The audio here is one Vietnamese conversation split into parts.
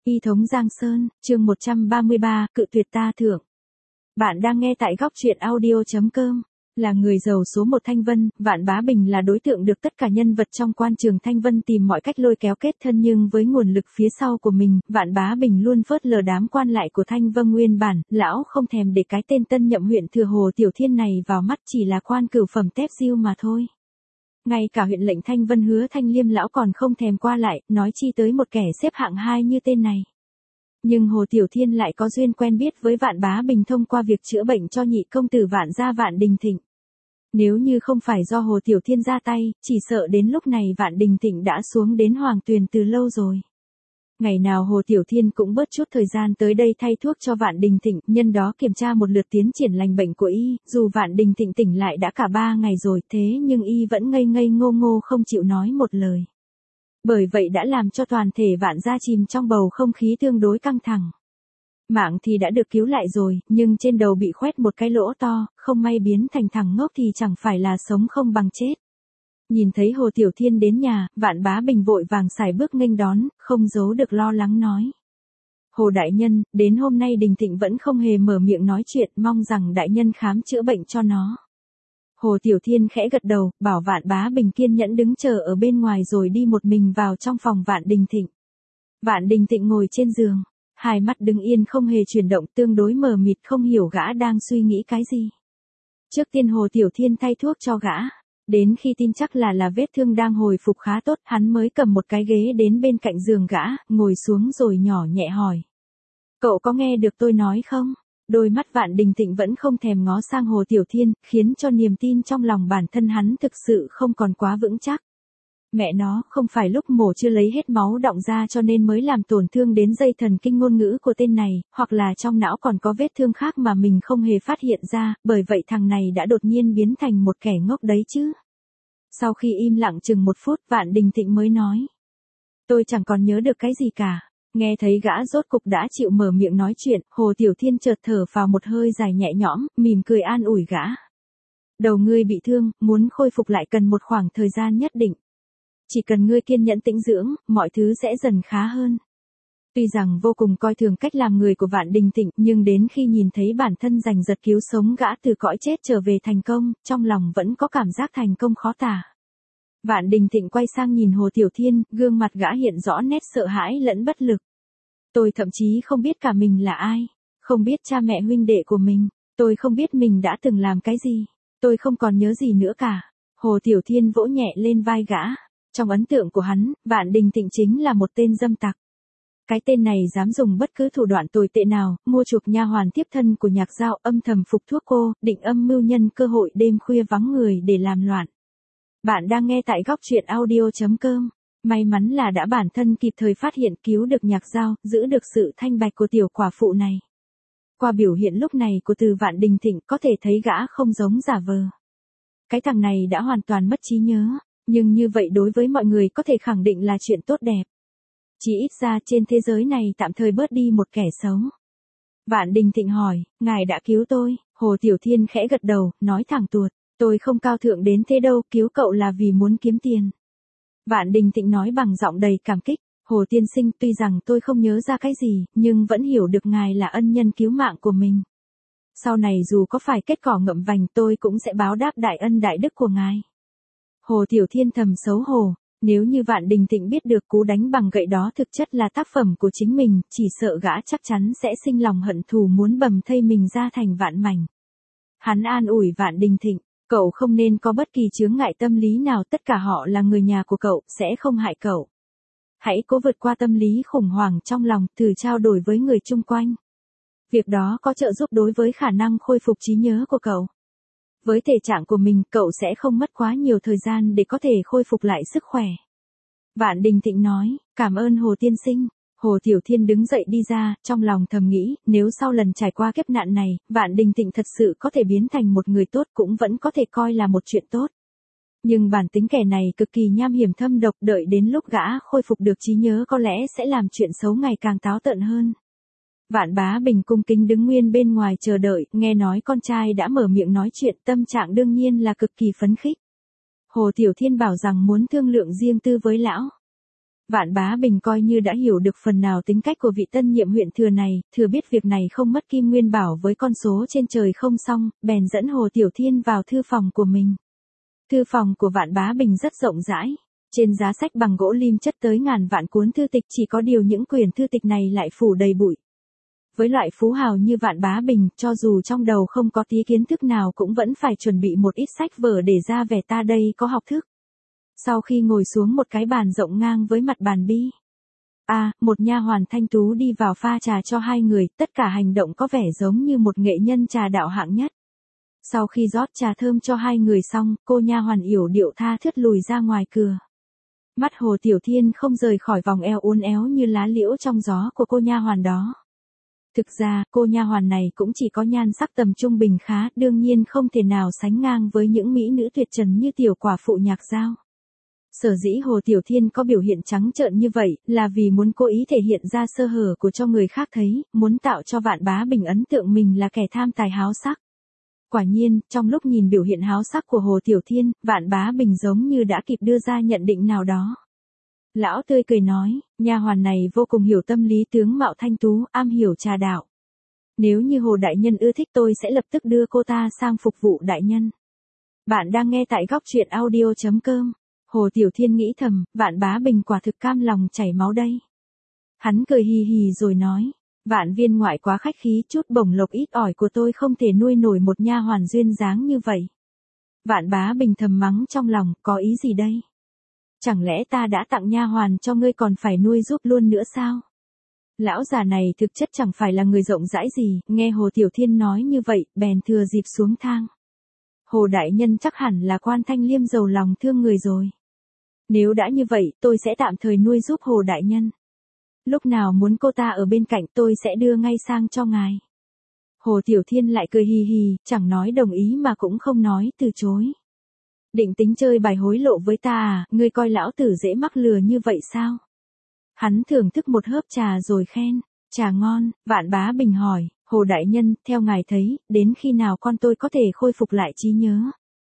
Y thống Giang Sơn, chương 133, cự tuyệt ta thưởng. Bạn đang nghe tại góc truyện audio.com. Là người giàu số một Thanh Vân, Vạn Bá Bình là đối tượng được tất cả nhân vật trong quan trường Thanh Vân tìm mọi cách lôi kéo kết thân, nhưng với nguồn lực phía sau của mình, Vạn Bá Bình luôn phớt lờ đám quan lại của Thanh Vân nguyên bản, lão không thèm để cái tên tân nhậm huyện thừa Hồ Tiểu Thiên này vào mắt, chỉ là quan cửu phẩm tép diêu mà thôi. Ngay cả huyện lệnh Thanh Vân Hứa Thanh Liêm lão còn không thèm qua lại, nói chi tới một kẻ xếp hạng 2 như tên này. Nhưng Hồ Tiểu Thiên lại có duyên quen biết với Vạn Bá Bình thông qua việc chữa bệnh cho nhị công tử Vạn gia Vạn Đình Thịnh. Nếu như không phải do Hồ Tiểu Thiên ra tay, chỉ sợ đến lúc này Vạn Đình Thịnh đã xuống đến Hoàng Tuyền từ lâu rồi. Ngày nào Hồ Tiểu Thiên cũng bớt chút thời gian tới đây thay thuốc cho Vạn Đình Thịnh, nhân đó kiểm tra một lượt tiến triển lành bệnh của y, dù Vạn Đình Thịnh tỉnh lại đã cả 3 ngày rồi, thế nhưng y vẫn ngây ngây ngô ngô không chịu nói một lời. Bởi vậy đã làm cho toàn thể Vạn gia chìm trong bầu không khí tương đối căng thẳng. Mạng thì đã được cứu lại rồi, nhưng trên đầu bị khoét một cái lỗ to, không may biến thành thằng ngốc thì chẳng phải là sống không bằng chết. Nhìn thấy Hồ Tiểu Thiên đến nhà, Vạn Bá Bình vội vàng sải bước nghênh đón, không giấu được lo lắng nói. Hồ đại nhân, đến hôm nay Đình Thịnh vẫn không hề mở miệng nói chuyện, mong rằng đại nhân khám chữa bệnh cho nó. Hồ Tiểu Thiên khẽ gật đầu, bảo Vạn Bá Bình kiên nhẫn đứng chờ ở bên ngoài rồi đi một mình vào trong phòng Vạn Đình Thịnh. Vạn Đình Thịnh ngồi trên giường, hai mắt đứng yên không hề chuyển động, tương đối mờ mịt, không hiểu gã đang suy nghĩ cái gì. Trước tiên Hồ Tiểu Thiên thay thuốc cho gã. Đến khi tin chắc là vết thương đang hồi phục khá tốt, hắn mới cầm một cái ghế đến bên cạnh giường gã, ngồi xuống rồi nhỏ nhẹ hỏi. Cậu có nghe được tôi nói không? Đôi mắt Vạn Đình Thịnh vẫn không thèm ngó sang Hồ Tiểu Thiên, khiến cho niềm tin trong lòng bản thân hắn thực sự không còn quá vững chắc. Mẹ nó, không phải lúc mổ chưa lấy hết máu đọng ra cho nên mới làm tổn thương đến dây thần kinh ngôn ngữ của tên này, hoặc là trong não còn có vết thương khác mà mình không hề phát hiện ra, bởi vậy thằng này đã đột nhiên biến thành một kẻ ngốc đấy chứ. Sau khi im lặng chừng 1 phút, Vạn Đình Thịnh mới nói. Tôi chẳng còn nhớ được cái gì cả. Nghe thấy gã rốt cục đã chịu mở miệng nói chuyện, Hồ Tiểu Thiên chợt thở vào một hơi dài nhẹ nhõm, mỉm cười an ủi gã. Đầu ngươi bị thương, muốn khôi phục lại cần một khoảng thời gian nhất định. Chỉ cần ngươi kiên nhẫn tĩnh dưỡng, mọi thứ sẽ dần khá hơn. Tuy rằng vô cùng coi thường cách làm người của Vạn Đình Thịnh, nhưng đến khi nhìn thấy bản thân giành giật cứu sống gã từ cõi chết trở về thành công, trong lòng vẫn có cảm giác thành công khó tả. Vạn Đình Thịnh quay sang nhìn Hồ Tiểu Thiên, gương mặt gã hiện rõ nét sợ hãi lẫn bất lực. Tôi thậm chí không biết cả mình là ai, không biết cha mẹ huynh đệ của mình, tôi không biết mình đã từng làm cái gì, tôi không còn nhớ gì nữa cả. Hồ Tiểu Thiên vỗ nhẹ lên vai gã. Trong ấn tượng của hắn, Vạn Đình Thịnh chính là một tên dâm tặc. Cái tên này dám dùng bất cứ thủ đoạn tồi tệ nào, mua chuộc nha hoàn tiếp thân của Nhạc Giao, âm thầm phục thuốc cô, định âm mưu nhân cơ hội đêm khuya vắng người để làm loạn. Bạn đang nghe tại góc truyện audio.com. May mắn là đã bản thân kịp thời phát hiện, cứu được Nhạc Giao, giữ được sự thanh bạch của tiểu quả phụ này. Qua biểu hiện lúc này của từ Vạn Đình Thịnh có thể thấy gã không giống giả vờ. Cái thằng này đã hoàn toàn mất trí nhớ. Nhưng như vậy đối với mọi người có thể khẳng định là chuyện tốt đẹp. Chỉ ít ra trên thế giới này tạm thời bớt đi một kẻ xấu. Vạn Đình Thịnh hỏi, ngài đã cứu tôi. Hồ Tiểu Thiên khẽ gật đầu, nói thẳng tuột, tôi không cao thượng đến thế đâu, cứu cậu là vì muốn kiếm tiền. Vạn Đình Thịnh nói bằng giọng đầy cảm kích, Hồ tiên sinh, tuy rằng tôi không nhớ ra cái gì, nhưng vẫn hiểu được ngài là ân nhân cứu mạng của mình. Sau này dù có phải kết cỏ ngậm vành tôi cũng sẽ báo đáp đại ân đại đức của ngài. Hồ Tiểu Thiên thầm xấu hổ, nếu như Vạn Đình Thịnh biết được cú đánh bằng gậy đó thực chất là tác phẩm của chính mình, chỉ sợ gã chắc chắn sẽ sinh lòng hận thù muốn bầm thây mình ra thành vạn mảnh. Hắn an ủi Vạn Đình Thịnh, cậu không nên có bất kỳ chướng ngại tâm lý nào, tất cả họ là người nhà của cậu, sẽ không hại cậu. Hãy cố vượt qua tâm lý khủng hoảng trong lòng, thử trao đổi với người chung quanh. Việc đó có trợ giúp đối với khả năng khôi phục trí nhớ của cậu. Với thể trạng của mình, cậu sẽ không mất quá nhiều thời gian để có thể khôi phục lại sức khỏe. Vạn Đình Thịnh nói, cảm ơn Hồ tiên sinh. Hồ Tiểu Thiên đứng dậy đi ra, trong lòng thầm nghĩ, nếu sau lần trải qua kiếp nạn này, Vạn Đình Thịnh thật sự có thể biến thành một người tốt cũng vẫn có thể coi là một chuyện tốt. Nhưng bản tính kẻ này cực kỳ nham hiểm thâm độc, đợi đến lúc gã khôi phục được trí nhớ có lẽ sẽ làm chuyện xấu ngày càng táo tợn hơn. Vạn Bá Bình cung kính đứng nguyên bên ngoài chờ đợi, nghe nói con trai đã mở miệng nói chuyện, tâm trạng đương nhiên là cực kỳ phấn khích. Hồ Tiểu Thiên bảo rằng muốn thương lượng riêng tư với lão. Vạn Bá Bình coi như đã hiểu được phần nào tính cách của vị tân nhiệm huyện thừa này, thừa biết việc này không mất Kim Nguyên Bảo với con số trên trời không xong, bèn dẫn Hồ Tiểu Thiên vào thư phòng của mình. Thư phòng của Vạn Bá Bình rất rộng rãi. Trên giá sách bằng gỗ lim chất tới ngàn vạn cuốn thư tịch, chỉ có điều những quyển thư tịch này lại phủ đầy bụi. Với loại phú hào như Vạn Bá Bình, cho dù trong đầu không có tí kiến thức nào cũng vẫn phải chuẩn bị một ít sách vở để ra vẻ ta đây có học thức. Sau khi ngồi xuống một cái bàn rộng ngang với mặt bàn bi, một nha hoàn thanh tú đi vào pha trà cho hai người, tất cả hành động có vẻ giống như một nghệ nhân trà đạo hạng nhất. Sau khi rót trà thơm cho hai người xong, cô nha hoàn yểu điệu tha thướt lùi ra ngoài cửa. Mắt Hồ Tiểu Thiên không rời khỏi vòng eo uốn éo như lá liễu trong gió của cô nha hoàn đó. Thực ra, cô nha hoàn này cũng chỉ có nhan sắc tầm trung bình khá, đương nhiên không thể nào sánh ngang với những mỹ nữ tuyệt trần như tiểu quả phụ Nhạc Giao. Sở dĩ Hồ Tiểu Thiên có biểu hiện trắng trợn như vậy, là vì muốn cố ý thể hiện ra sơ hở của cho người khác thấy, muốn tạo cho Vạn Bá Bình ấn tượng mình là kẻ tham tài háo sắc. Quả nhiên, trong lúc nhìn biểu hiện háo sắc của Hồ Tiểu Thiên, Vạn Bá Bình giống như đã kịp đưa ra nhận định nào đó. Lão tươi cười nói, nha hoàn này vô cùng hiểu tâm lý tướng mạo thanh tú, am hiểu trà đạo. Nếu như Hồ đại nhân ưa thích tôi sẽ lập tức đưa cô ta sang phục vụ đại nhân. Bạn đang nghe tại góc truyện audio.com. Hồ Tiểu Thiên nghĩ thầm, Vạn Bá Bình quả thực cam lòng chảy máu đây. Hắn cười hì hì rồi nói, Vạn viên ngoại quá khách khí, chút bổng lộc ít ỏi của tôi không thể nuôi nổi một nha hoàn duyên dáng như vậy. Vạn Bá Bình thầm mắng trong lòng, có ý gì đây? Chẳng lẽ ta đã tặng nha hoàn cho ngươi còn phải nuôi giúp luôn nữa sao? Lão già này thực chất chẳng phải là người rộng rãi gì, nghe Hồ Tiểu Thiên nói như vậy, bèn thừa dịp xuống thang. Hồ đại nhân chắc hẳn là quan thanh liêm giàu lòng thương người rồi. Nếu đã như vậy, tôi sẽ tạm thời nuôi giúp Hồ đại nhân. Lúc nào muốn cô ta ở bên cạnh tôi sẽ đưa ngay sang cho ngài. Hồ Tiểu Thiên lại cười hì hì, chẳng nói đồng ý mà cũng không nói từ chối. Định tính chơi bài hối lộ với ta à, ngươi coi lão tử dễ mắc lừa như vậy sao? Hắn thưởng thức một hớp trà rồi khen, trà ngon. Vạn Bá Bình hỏi, Hồ đại nhân, theo ngài thấy, đến khi nào con tôi có thể khôi phục lại trí nhớ?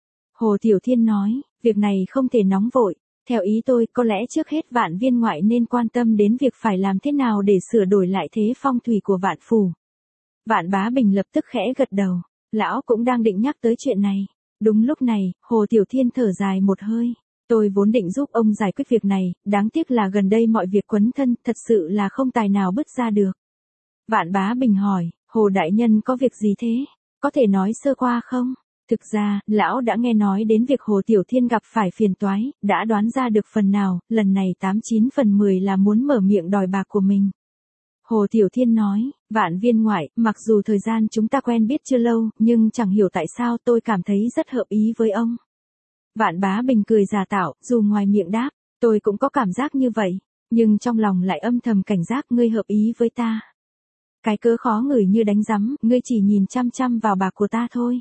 Hồ Tiểu Thiên nói, việc này không thể nóng vội. Theo ý tôi, có lẽ trước hết Vạn viên ngoại nên quan tâm đến việc phải làm thế nào để sửa đổi lại thế phong thủy của Vạn phủ. Vạn Bá Bình lập tức khẽ gật đầu, lão cũng đang định nhắc tới chuyện này. Đúng lúc này, Hồ Tiểu Thiên thở dài một hơi. Tôi vốn định giúp ông giải quyết việc này, đáng tiếc là gần đây mọi việc quấn thân, thật sự là không tài nào bứt ra được. Vạn Bá Bình hỏi, Hồ đại nhân có việc gì thế? Có thể nói sơ qua không? Thực ra, lão đã nghe nói đến việc Hồ Tiểu Thiên gặp phải phiền toái, đã đoán ra được phần nào, lần này 89 phần 10 là muốn mở miệng đòi bạc của mình. Hồ Tiểu Thiên nói, Vạn viên ngoại, mặc dù thời gian chúng ta quen biết chưa lâu, nhưng chẳng hiểu tại sao tôi cảm thấy rất hợp ý với ông. Vạn Bá Bình cười giả tạo, dù ngoài miệng đáp, tôi cũng có cảm giác như vậy, nhưng trong lòng lại âm thầm cảnh giác ngươi hợp ý với ta. Cái cớ khó ngửi như đánh rắm, ngươi chỉ nhìn chăm chăm vào bạc của ta thôi.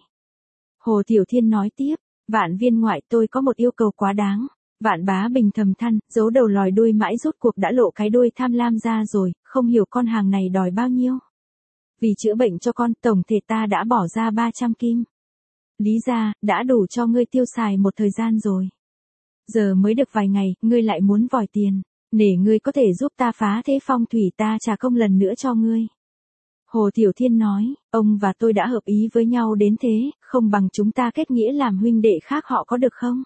Hồ Tiểu Thiên nói tiếp, Vạn viên ngoại tôi có một yêu cầu quá đáng. Vạn Bá Bình thầm than, giấu đầu lòi đuôi mãi rốt cuộc đã lộ cái đuôi tham lam ra rồi, không hiểu con hàng này đòi bao nhiêu. Vì chữa bệnh cho con, tổng thể ta đã bỏ ra 300 kim. Lý ra, đã đủ cho ngươi tiêu xài một thời gian rồi. Giờ mới được vài ngày, ngươi lại muốn vòi tiền. Nể ngươi có thể giúp ta phá thế phong thủy, ta trả công lần nữa cho ngươi. Hồ Tiểu Thiên nói, ông và tôi đã hợp ý với nhau đến thế, không bằng chúng ta kết nghĩa làm huynh đệ khác họ có được không?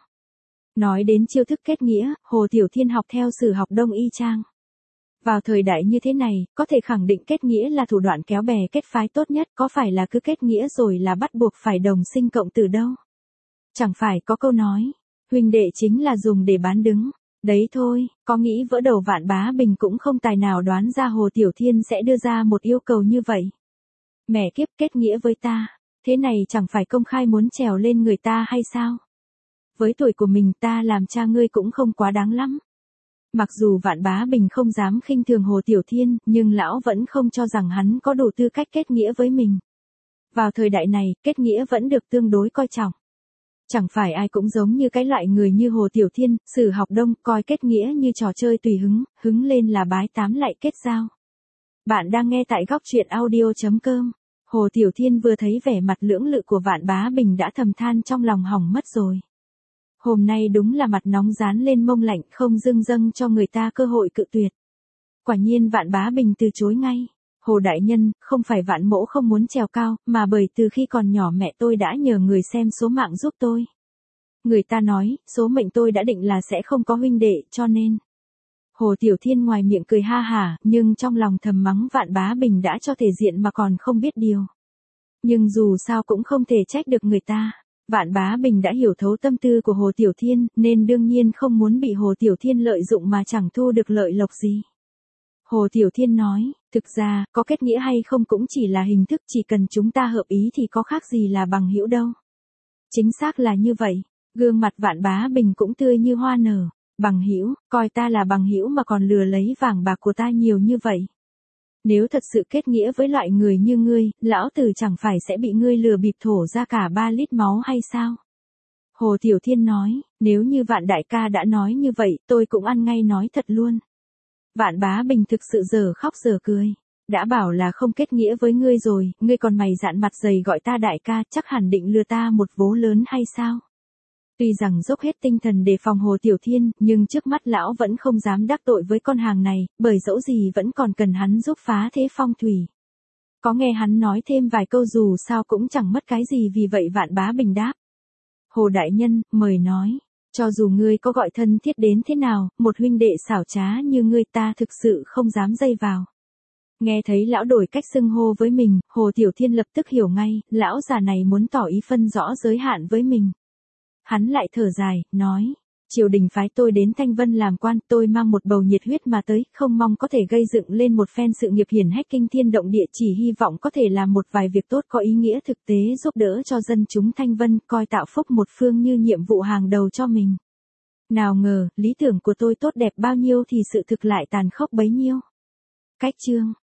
Nói đến chiêu thức kết nghĩa, Hồ Tiểu Thiên học theo Sử học Đông y chang. Vào thời đại như thế này, có thể khẳng định kết nghĩa là thủ đoạn kéo bè kết phái tốt nhất, có phải là cứ kết nghĩa rồi là bắt buộc phải đồng sinh cộng tử đâu. Chẳng phải có câu nói, huynh đệ chính là dùng để bán đứng. Đấy thôi, có nghĩ vỡ đầu Vạn Bá Bình cũng không tài nào đoán ra Hồ Tiểu Thiên sẽ đưa ra một yêu cầu như vậy. Mẹ kiếp, kết nghĩa với ta, thế này chẳng phải công khai muốn trèo lên người ta hay sao? Với tuổi của mình ta làm cha ngươi cũng không quá đáng lắm. Mặc dù Vạn Bá Bình không dám khinh thường Hồ Tiểu Thiên, nhưng lão vẫn không cho rằng hắn có đủ tư cách kết nghĩa với mình. Vào thời đại này, kết nghĩa vẫn được tương đối coi trọng. Chẳng phải ai cũng giống như cái loại người như Hồ Tiểu Thiên, Sử học Đông, coi kết nghĩa như trò chơi tùy hứng, hứng lên là bái tám lại kết giao. Bạn đang nghe tại góc truyện audio.com. Hồ Tiểu Thiên vừa thấy vẻ mặt lưỡng lự của Vạn Bá Bình đã thầm than trong lòng hỏng mất rồi. Hôm nay đúng là mặt nóng dán lên mông lạnh, không dưng dâng cho người ta cơ hội cự tuyệt. Quả nhiên Vạn Bá Bình từ chối ngay. Hồ đại nhân, không phải Vạn mỗ không muốn trèo cao, mà bởi từ khi còn nhỏ mẹ tôi đã nhờ người xem số mạng giúp tôi. Người ta nói, số mệnh tôi đã định là sẽ không có huynh đệ, cho nên. Hồ Tiểu Thiên ngoài miệng cười ha hả, nhưng trong lòng thầm mắng Vạn Bá Bình đã cho thể diện mà còn không biết điều. Nhưng dù sao cũng không thể trách được người ta. Vạn Bá Bình đã hiểu thấu tâm tư của Hồ Tiểu Thiên, nên đương nhiên không muốn bị Hồ Tiểu Thiên lợi dụng mà chẳng thu được lợi lộc gì. Hồ Tiểu Thiên nói, thực ra, có kết nghĩa hay không cũng chỉ là hình thức, chỉ cần chúng ta hợp ý thì có khác gì là bằng hữu đâu. Chính xác là như vậy, gương mặt Vạn Bá Bình cũng tươi như hoa nở. Bằng hữu, coi ta là bằng hữu mà còn lừa lấy vàng bạc của ta nhiều như vậy. Nếu thật sự kết nghĩa với loại người như ngươi, lão tử chẳng phải sẽ bị ngươi lừa bịp thổ ra cả 3 lít máu hay sao? Hồ Tiểu Thiên nói, nếu như Vạn đại ca đã nói như vậy, tôi cũng ăn ngay nói thật luôn. Vạn Bá Bình thực sự giờ khóc giờ cười. Đã bảo là không kết nghĩa với ngươi rồi, ngươi còn mày dạn mặt dày gọi ta đại ca, chắc hẳn định lừa ta một vố lớn hay sao? Tuy rằng dốc hết tinh thần để phòng Hồ Tiểu Thiên, nhưng trước mắt lão vẫn không dám đắc tội với con hàng này, bởi dẫu gì vẫn còn cần hắn giúp phá thế phong thủy. Có nghe hắn nói thêm vài câu dù sao cũng chẳng mất cái gì, vì vậy Vạn Bá Bình đáp. Hồ đại nhân, mời nói, cho dù ngươi có gọi thân thiết đến thế nào, một huynh đệ xảo trá như ngươi ta thực sự không dám dây vào. Nghe thấy lão đổi cách xưng hô với mình, Hồ Tiểu Thiên lập tức hiểu ngay, lão già này muốn tỏ ý phân rõ giới hạn với mình. Hắn lại thở dài, nói, triều đình phái tôi đến Thanh Vân làm quan, tôi mang một bầu nhiệt huyết mà tới, không mong có thể gây dựng lên một phen sự nghiệp hiển hách kinh thiên động địa, chỉ hy vọng có thể làm một vài việc tốt có ý nghĩa thực tế giúp đỡ cho dân chúng Thanh Vân, coi tạo phúc một phương như nhiệm vụ hàng đầu cho mình. Nào ngờ, lý tưởng của tôi tốt đẹp bao nhiêu thì sự thực lại tàn khốc bấy nhiêu. Cách chương